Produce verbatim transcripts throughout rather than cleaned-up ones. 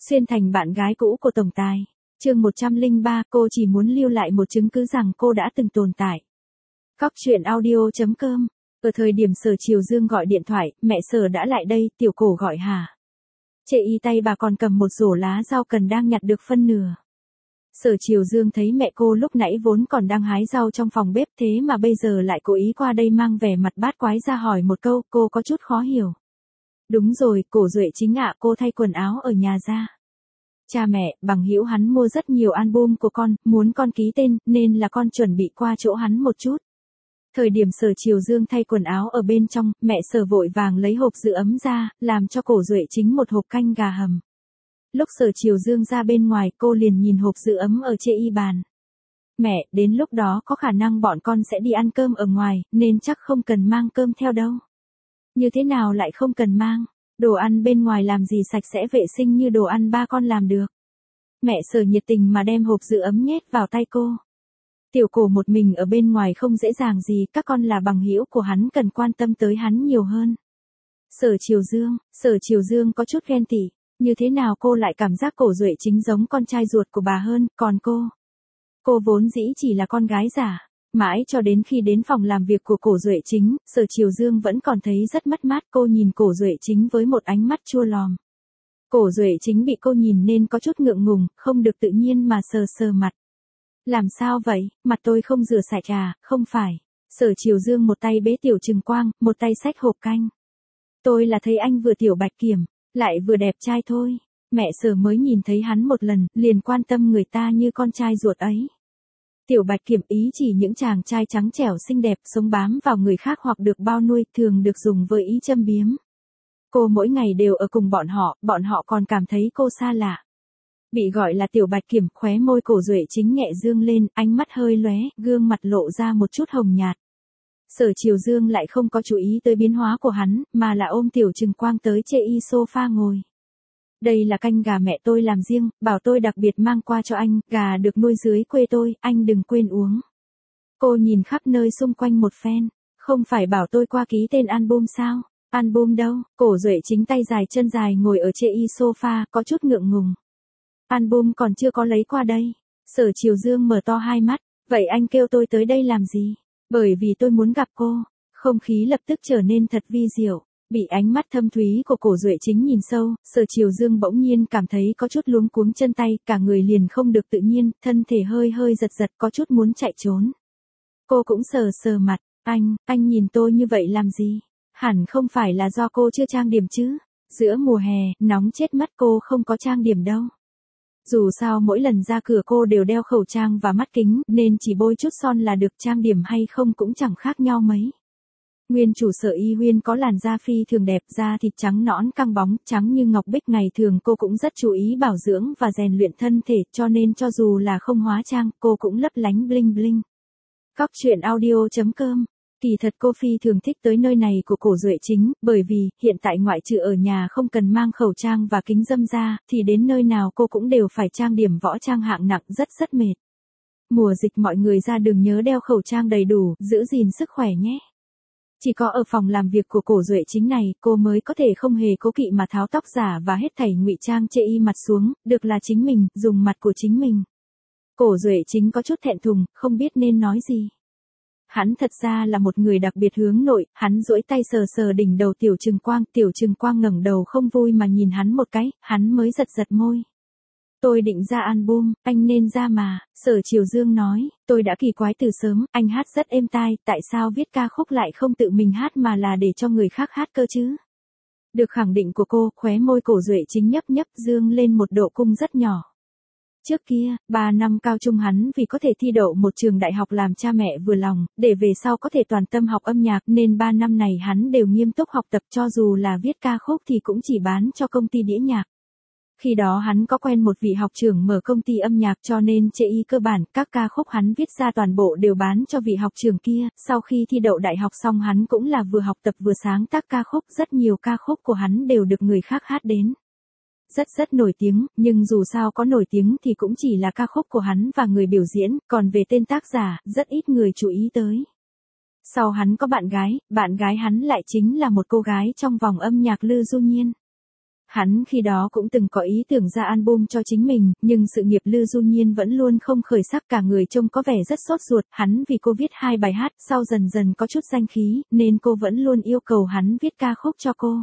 Xuyên thành bạn gái cũ của tổng tài. Chương một trăm lẻ ba, cô chỉ muốn lưu lại một chứng cứ rằng cô đã từng tồn tại. Cóc truyện audio chấm com. Ở thời điểm Sở Triều Dương gọi điện thoại, mẹ Sở đã lại đây, Tiểu Cổ gọi hả? Chệ y tay bà còn cầm một rổ lá rau cần đang nhặt được phân nửa. Sở Triều Dương thấy mẹ cô lúc nãy vốn còn đang hái rau trong phòng bếp, thế mà bây giờ lại cố ý qua đây mang vẻ mặt bát quái ra hỏi một câu, cô có chút khó hiểu. Đúng rồi, Cổ Duệ Chính ạ, cô thay quần áo ở nhà ra. Cha mẹ, bằng hữu hắn mua rất nhiều album của con, muốn con ký tên, nên là con chuẩn bị qua chỗ hắn một chút. Thời điểm Sở Triều Dương thay quần áo ở bên trong, mẹ Sở vội vàng lấy hộp giữ ấm ra, làm cho Cổ Duệ Chính một hộp canh gà hầm. Lúc Sở Triều Dương ra bên ngoài, cô liền nhìn hộp giữ ấm ở chê y bàn. Mẹ, đến lúc đó có khả năng bọn con sẽ đi ăn cơm ở ngoài, nên chắc không cần mang cơm theo đâu. Như thế nào lại không cần mang? Đồ ăn bên ngoài làm gì sạch sẽ vệ sinh như đồ ăn ba con làm được. Mẹ Sở nhiệt tình mà đem hộp giữ ấm nhét vào tay cô. Tiểu Cổ một mình ở bên ngoài không dễ dàng gì, các con là bằng hữu của hắn cần quan tâm tới hắn nhiều hơn. Sở Triều Dương, Sở Triều Dương có chút ghen tị. Như thế nào cô lại cảm giác Cổ Duệ Chính giống con trai ruột của bà hơn, còn cô? Cô vốn dĩ chỉ là con gái giả. Mãi cho đến khi đến phòng làm việc của Cổ Duệ Chính, Sở Triều Dương vẫn còn thấy rất mất mát. Cô nhìn Cổ Duệ Chính với một ánh mắt chua lòm. Cổ Duệ Chính bị cô nhìn nên có chút ngượng ngùng, không được tự nhiên mà sờ sờ mặt. Làm sao vậy, mặt tôi không rửa sạch à, không phải. Sở Triều Dương một tay bế Tiểu Trừng Quang, một tay xách hộp canh. Tôi là thấy anh vừa tiểu bạch kiểm, lại vừa đẹp trai thôi. Mẹ Sở mới nhìn thấy hắn một lần, liền quan tâm người ta như con trai ruột ấy. Tiểu bạch kiểm ý chỉ những chàng trai trắng trẻo xinh đẹp, sống bám vào người khác hoặc được bao nuôi, thường được dùng với ý châm biếm. Cô mỗi ngày đều ở cùng bọn họ, bọn họ còn cảm thấy cô xa lạ. Bị gọi là tiểu bạch kiểm, khóe môi Cổ Duệ Chính nhẹ dương lên, ánh mắt hơi lóe, gương mặt lộ ra một chút hồng nhạt. Sở Triều Dương lại không có chú ý tới biến hóa của hắn, mà là ôm Tiểu Trừng Quang tới chê y sofa ngồi. Đây là canh gà mẹ tôi làm riêng, bảo tôi đặc biệt mang qua cho anh, gà được nuôi dưới quê tôi, anh đừng quên uống. Cô nhìn khắp nơi xung quanh một phen, không phải bảo tôi qua ký tên album sao? Album đâu? Cổ Duệ Chính tay dài chân dài ngồi ở chê y sofa, có chút ngượng ngùng. Album còn chưa có lấy qua đây. Sở Triều Dương mở to hai mắt, vậy anh kêu tôi tới đây làm gì? Bởi vì tôi muốn gặp cô. Không khí lập tức trở nên thật vi diệu. Bị ánh mắt thâm thúy của Cổ Duệ Chính nhìn sâu, Sở Triều Dương bỗng nhiên cảm thấy có chút luống cuống chân tay, cả người liền không được tự nhiên, thân thể hơi hơi giật giật, có chút muốn chạy trốn. Cô cũng sờ sờ mặt, anh, anh nhìn tôi như vậy làm gì? Hẳn không phải là do cô chưa trang điểm chứ? Giữa mùa hè, nóng chết mắt, cô không có trang điểm đâu. Dù sao mỗi lần ra cửa cô đều đeo khẩu trang và mắt kính, nên chỉ bôi chút son là được, trang điểm hay không cũng chẳng khác nhau mấy. Nguyên chủ Sở Y Huyên có làn da phi thường đẹp, da thịt trắng nõn căng bóng, trắng như ngọc bích, ngày thường cô cũng rất chú ý bảo dưỡng và rèn luyện thân thể, cho nên cho dù là không hóa trang, cô cũng lấp lánh bling bling. Cóc truyện audio chấm com. Kỳ thật cô phi thường thích tới nơi này của Cổ Duệ Chính, bởi vì, hiện tại ngoại trừ ở nhà không cần mang khẩu trang và kính râm ra, thì đến nơi nào cô cũng đều phải trang điểm võ trang hạng nặng, rất rất mệt. Mùa dịch mọi người ra đường nhớ đeo khẩu trang đầy đủ, giữ gìn sức khỏe nhé. Chỉ có ở phòng làm việc của Cổ Duệ Chính này, cô mới có thể không hề cố kỵ mà tháo tóc giả và hết thảy ngụy trang chê y mặt xuống, được là chính mình, dùng mặt của chính mình. Cổ Duệ Chính có chút thẹn thùng, không biết nên nói gì. Hắn thật ra là một người đặc biệt hướng nội, hắn duỗi tay sờ sờ đỉnh đầu Tiểu Trừng Quang, Tiểu Trừng Quang ngẩng đầu không vui mà nhìn hắn một cái, hắn mới giật giật môi. Tôi định ra album, anh nên ra mà, Sở Triều Dương nói, tôi đã kỳ quái từ sớm, anh hát rất êm tai, tại sao viết ca khúc lại không tự mình hát mà là để cho người khác hát cơ chứ? Được khẳng định của cô, khóe môi Cổ Duệ Chính nhấp nhấp dương lên một độ cung rất nhỏ. Trước kia, ba năm cao trung hắn vì có thể thi đậu một trường đại học làm cha mẹ vừa lòng, để về sau có thể toàn tâm học âm nhạc nên ba năm này hắn đều nghiêm túc học tập, cho dù là viết ca khúc thì cũng chỉ bán cho công ty đĩa nhạc. Khi đó hắn có quen một vị học trưởng mở công ty âm nhạc, cho nên chê y cơ bản, các ca khúc hắn viết ra toàn bộ đều bán cho vị học trưởng kia. Sau khi thi đậu đại học xong hắn cũng là vừa học tập vừa sáng tác ca khúc, rất nhiều ca khúc của hắn đều được người khác hát đến. Rất rất nổi tiếng, nhưng dù sao có nổi tiếng thì cũng chỉ là ca khúc của hắn và người biểu diễn, còn về tên tác giả, rất ít người chú ý tới. Sau hắn có bạn gái, bạn gái hắn lại chính là một cô gái trong vòng âm nhạc Lư Du Nhiên. Hắn khi đó cũng từng có ý tưởng ra album cho chính mình, nhưng sự nghiệp Lư Du Nhiên vẫn luôn không khởi sắc, cả người trông có vẻ rất sốt ruột. Hắn vì cô viết hai bài hát, sau dần dần có chút danh khí, nên cô vẫn luôn yêu cầu hắn viết ca khúc cho cô.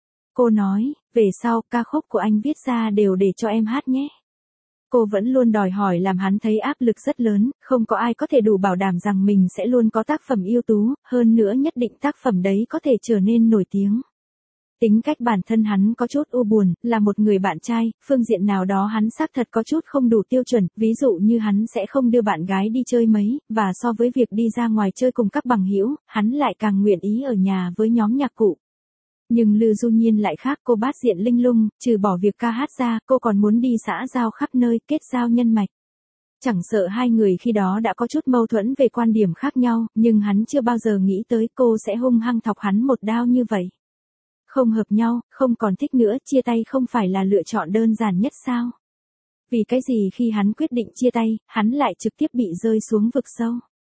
Cô nói, về sau, ca khúc của anh viết ra đều để cho em hát nhé. Cô vẫn luôn đòi hỏi làm hắn thấy áp lực rất lớn, không có ai có thể đủ bảo đảm rằng mình sẽ luôn có tác phẩm ưu tú, hơn nữa nhất định tác phẩm đấy có thể trở nên nổi tiếng. Tính cách bản thân hắn có chút u buồn, là một người bạn trai, phương diện nào đó hắn xác thật có chút không đủ tiêu chuẩn, ví dụ như hắn sẽ không đưa bạn gái đi chơi mấy, và so với việc đi ra ngoài chơi cùng các bằng hữu, hắn lại càng nguyện ý ở nhà với nhóm nhạc cụ. Nhưng Lư Du Nhiên lại khác, cô bát diện linh lung, trừ bỏ việc ca hát ra, cô còn muốn đi xã giao khắp nơi, kết giao nhân mạch. Chẳng sợ hai người khi đó đã có chút mâu thuẫn về quan điểm khác nhau, nhưng hắn chưa bao giờ nghĩ tới cô sẽ hung hăng thọc hắn một đao như vậy. Không hợp nhau, không còn thích nữa, chia tay không phải là lựa chọn đơn giản nhất sao? Vì cái gì khi hắn quyết định chia tay, hắn lại trực tiếp bị rơi xuống vực sâu?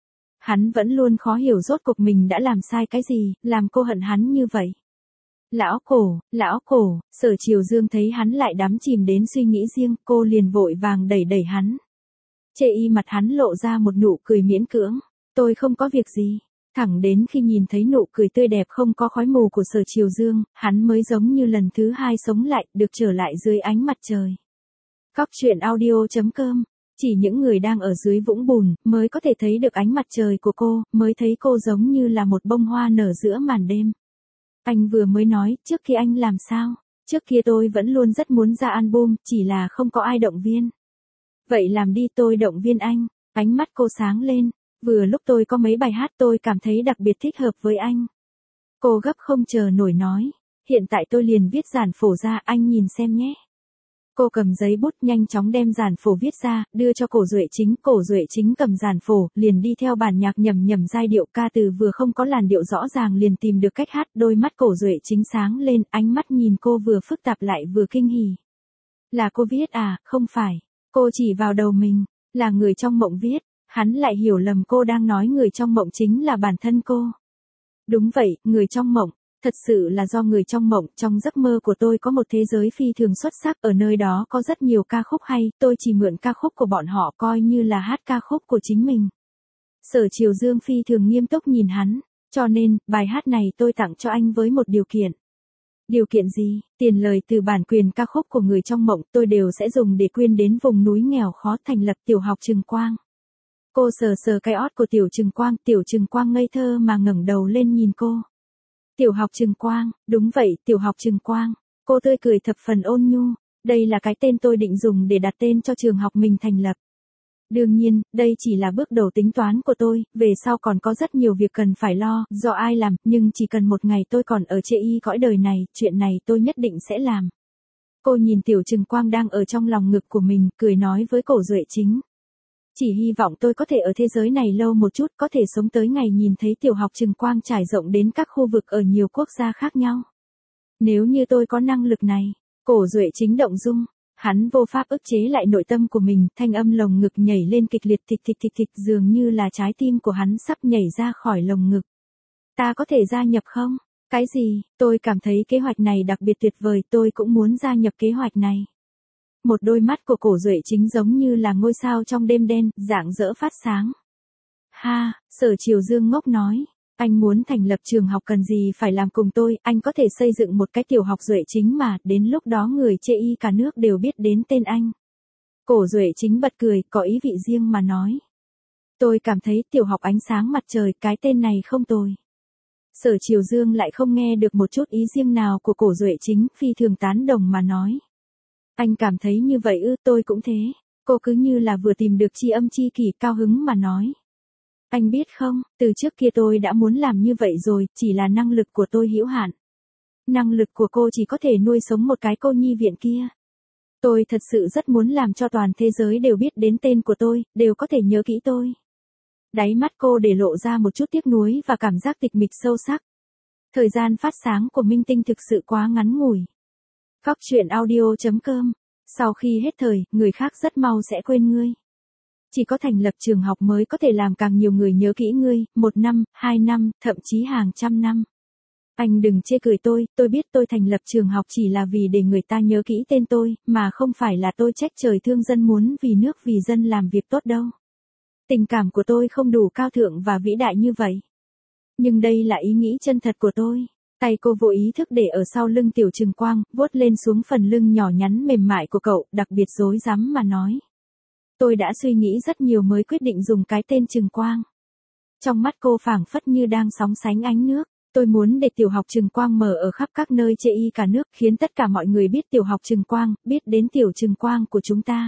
Hắn vẫn luôn khó hiểu rốt cuộc mình đã làm sai cái gì, làm cô hận hắn như vậy. Lão cổ, lão cổ, Sở Triều Dương thấy hắn lại đắm chìm đến suy nghĩ riêng, cô liền vội vàng đẩy đẩy hắn. Chê y mặt hắn lộ ra một nụ cười miễn cưỡng, tôi không có việc gì. Thẳng đến khi nhìn thấy nụ cười tươi đẹp không có khói mù của Sở Triều Dương, hắn mới giống như lần thứ hai sống lại, được trở lại dưới ánh mặt trời. Cóc truyện audio chấm com. Chỉ những người đang ở dưới vũng bùn, mới có thể thấy được ánh mặt trời của cô, mới thấy cô giống như là một bông hoa nở giữa màn đêm. Anh vừa mới nói, trước kia anh làm sao? Trước kia tôi vẫn luôn rất muốn ra album, chỉ là không có ai động viên. Vậy làm đi, tôi động viên anh. Ánh mắt cô sáng lên. Vừa lúc tôi có mấy bài hát tôi cảm thấy đặc biệt thích hợp với anh. Cô gấp không chờ nổi nói. Hiện tại tôi liền viết giản phổ ra, anh nhìn xem nhé. Cô cầm giấy bút nhanh chóng đem giản phổ viết ra, đưa cho Cổ Duệ Chính. Cổ Duệ Chính cầm giản phổ, liền đi theo bản nhạc nhầm nhầm giai điệu, ca từ vừa không có làn điệu rõ ràng liền tìm được cách hát. Đôi mắt Cổ Duệ Chính sáng lên, ánh mắt nhìn cô vừa phức tạp lại vừa kinh hỉ. Là cô viết à? Không phải. Cô chỉ vào đầu mình. Là người trong mộng viết. Hắn lại hiểu lầm cô đang nói người trong mộng chính là bản thân cô. Đúng vậy, người trong mộng. Thật sự là do người trong mộng, trong giấc mơ của tôi có một thế giới phi thường xuất sắc, ở nơi đó có rất nhiều ca khúc hay, tôi chỉ mượn ca khúc của bọn họ coi như là hát ca khúc của chính mình. Sở Triều Dương phi thường nghiêm túc nhìn hắn, cho nên, bài hát này tôi tặng cho anh với một điều kiện. Điều kiện gì? Tiền lời từ bản quyền ca khúc của người trong mộng tôi đều sẽ dùng để quyên đến vùng núi nghèo khó, thành lập tiểu học Trừng Quang. Cô sờ sờ cái ót của tiểu Trừng Quang, tiểu Trừng Quang ngây thơ mà ngẩng đầu lên nhìn cô. Tiểu học Trừng Quang, đúng vậy, tiểu học Trừng Quang. Cô tươi cười thập phần ôn nhu, đây là cái tên tôi định dùng để đặt tên cho trường học mình thành lập. Đương nhiên, đây chỉ là bước đầu tính toán của tôi, về sau còn có rất nhiều việc cần phải lo, do ai làm, nhưng chỉ cần một ngày tôi còn ở chê y cõi đời này, chuyện này tôi nhất định sẽ làm. Cô nhìn tiểu Trừng Quang đang ở trong lòng ngực của mình, cười nói với Cổ Duệ Chính. Chỉ hy vọng tôi có thể ở thế giới này lâu một chút, có thể sống tới ngày nhìn thấy tiểu học Trừng Quang trải rộng đến các khu vực ở nhiều quốc gia khác nhau. Nếu như tôi có năng lực này, Cổ Duệ Chính động dung, hắn vô pháp ức chế lại nội tâm của mình, thanh âm lồng ngực nhảy lên kịch liệt thịch thịch thịch thịch, dường như là trái tim của hắn sắp nhảy ra khỏi lồng ngực. Ta có thể gia nhập không? Cái gì? Tôi cảm thấy kế hoạch này đặc biệt tuyệt vời, tôi cũng muốn gia nhập kế hoạch này. Một đôi mắt của Cổ Duệ Chính giống như là ngôi sao trong đêm đen, rạng rỡ phát sáng. Ha, Sở Triều Dương ngốc nói, anh muốn thành lập trường học cần gì phải làm cùng tôi, anh có thể xây dựng một cái tiểu học Duệ Chính mà, đến lúc đó người chê y cả nước đều biết đến tên anh. Cổ Duệ Chính bật cười, có ý vị riêng mà nói. Tôi cảm thấy tiểu học ánh sáng mặt trời, cái tên này không tồi. Sở Triều Dương lại không nghe được một chút ý riêng nào của Cổ Duệ Chính, phi thường tán đồng mà nói. Anh cảm thấy như vậy ư, tôi cũng thế. Cô cứ như là vừa tìm được tri âm tri kỷ, cao hứng mà nói. Anh biết không, từ trước kia tôi đã muốn làm như vậy rồi, chỉ là năng lực của tôi hữu hạn. Năng lực của cô chỉ có thể nuôi sống một cái cô nhi viện kia. Tôi thật sự rất muốn làm cho toàn thế giới đều biết đến tên của tôi, đều có thể nhớ kỹ tôi. Đáy mắt cô để lộ ra một chút tiếc nuối và cảm giác tịch mịch sâu sắc. Thời gian phát sáng của Minh Tinh thực sự quá ngắn ngủi. Cóc truyện audio chấm com. Sau khi hết thời, người khác rất mau sẽ quên ngươi. Chỉ có thành lập trường học mới có thể làm càng nhiều người nhớ kỹ ngươi, một năm, hai năm, thậm chí hàng trăm năm. Anh đừng chê cười tôi, tôi biết tôi thành lập trường học chỉ là vì để người ta nhớ kỹ tên tôi, mà không phải là tôi trách trời thương dân muốn vì nước vì dân làm việc tốt đâu. Tình cảm của tôi không đủ cao thượng và vĩ đại như vậy. Nhưng đây là ý nghĩ chân thật của tôi. Tay cô vô ý thức để ở sau lưng Tiểu Trừng Quang, vuốt lên xuống phần lưng nhỏ nhắn mềm mại của cậu, đặc biệt rối rắm mà nói. Tôi đã suy nghĩ rất nhiều mới quyết định dùng cái tên Trừng Quang. Trong mắt cô phảng phất như đang sóng sánh ánh nước. Tôi muốn để tiểu học Trừng Quang mở ở khắp các nơi chê y cả nước, khiến tất cả mọi người biết tiểu học Trừng Quang, biết đến Tiểu Trừng Quang của chúng ta.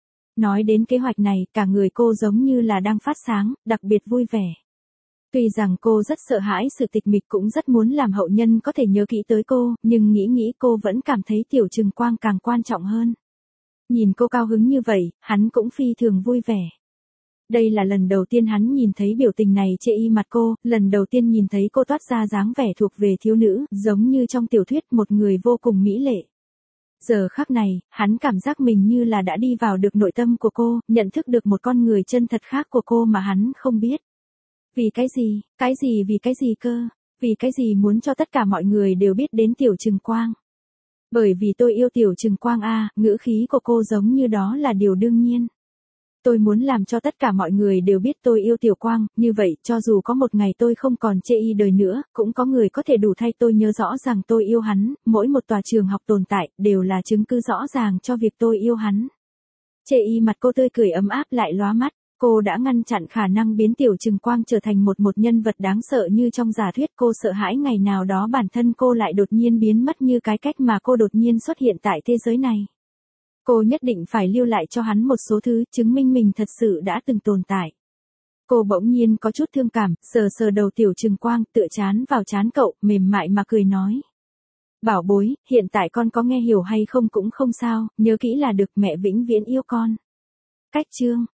Nói đến kế hoạch này, cả người cô giống như là đang phát sáng, đặc biệt vui vẻ. Tuy rằng cô rất sợ hãi sự tịch mịch, cũng rất muốn làm hậu nhân có thể nhớ kỹ tới cô, nhưng nghĩ nghĩ cô vẫn cảm thấy Tiểu Trừng Quang càng quan trọng hơn. Nhìn cô cao hứng như vậy, hắn cũng phi thường vui vẻ. Đây là lần đầu tiên hắn nhìn thấy biểu tình này chê y mặt cô, lần đầu tiên nhìn thấy cô toát ra dáng vẻ thuộc về thiếu nữ, giống như trong tiểu thuyết một người vô cùng mỹ lệ. Giờ khắc này, hắn cảm giác mình như là đã đi vào được nội tâm của cô, nhận thức được một con người chân thật khác của cô mà hắn không biết. Vì cái gì, cái gì vì cái gì cơ, vì cái gì muốn cho tất cả mọi người đều biết đến Tiểu Trừng Quang. Bởi vì tôi yêu Tiểu Trừng Quang a, ngữ khí của cô giống như đó là điều đương nhiên. Tôi muốn làm cho tất cả mọi người đều biết tôi yêu Tiểu Quang, như vậy cho dù có một ngày tôi không còn chê y đời nữa, cũng có người có thể đủ thay tôi nhớ rõ rằng tôi yêu hắn, mỗi một tòa trường học tồn tại, đều là chứng cứ rõ ràng cho việc tôi yêu hắn. Chê y mặt cô tươi cười ấm áp lại lóa mắt, cô đã ngăn chặn khả năng biến Tiểu Trừng Quang trở thành một một nhân vật đáng sợ như trong giả thuyết. Cô sợ hãi ngày nào đó bản thân cô lại đột nhiên biến mất như cái cách mà cô đột nhiên xuất hiện tại thế giới này. Cô nhất định phải lưu lại cho hắn một số thứ, chứng minh mình thật sự đã từng tồn tại. Cô bỗng nhiên có chút thương cảm, sờ sờ đầu Tiểu Trừng Quang, tựa chán vào chán cậu, mềm mại mà cười nói. Bảo bối, hiện tại con có nghe hiểu hay không cũng không sao, nhớ kỹ là được, mẹ vĩnh viễn yêu con. Cách chương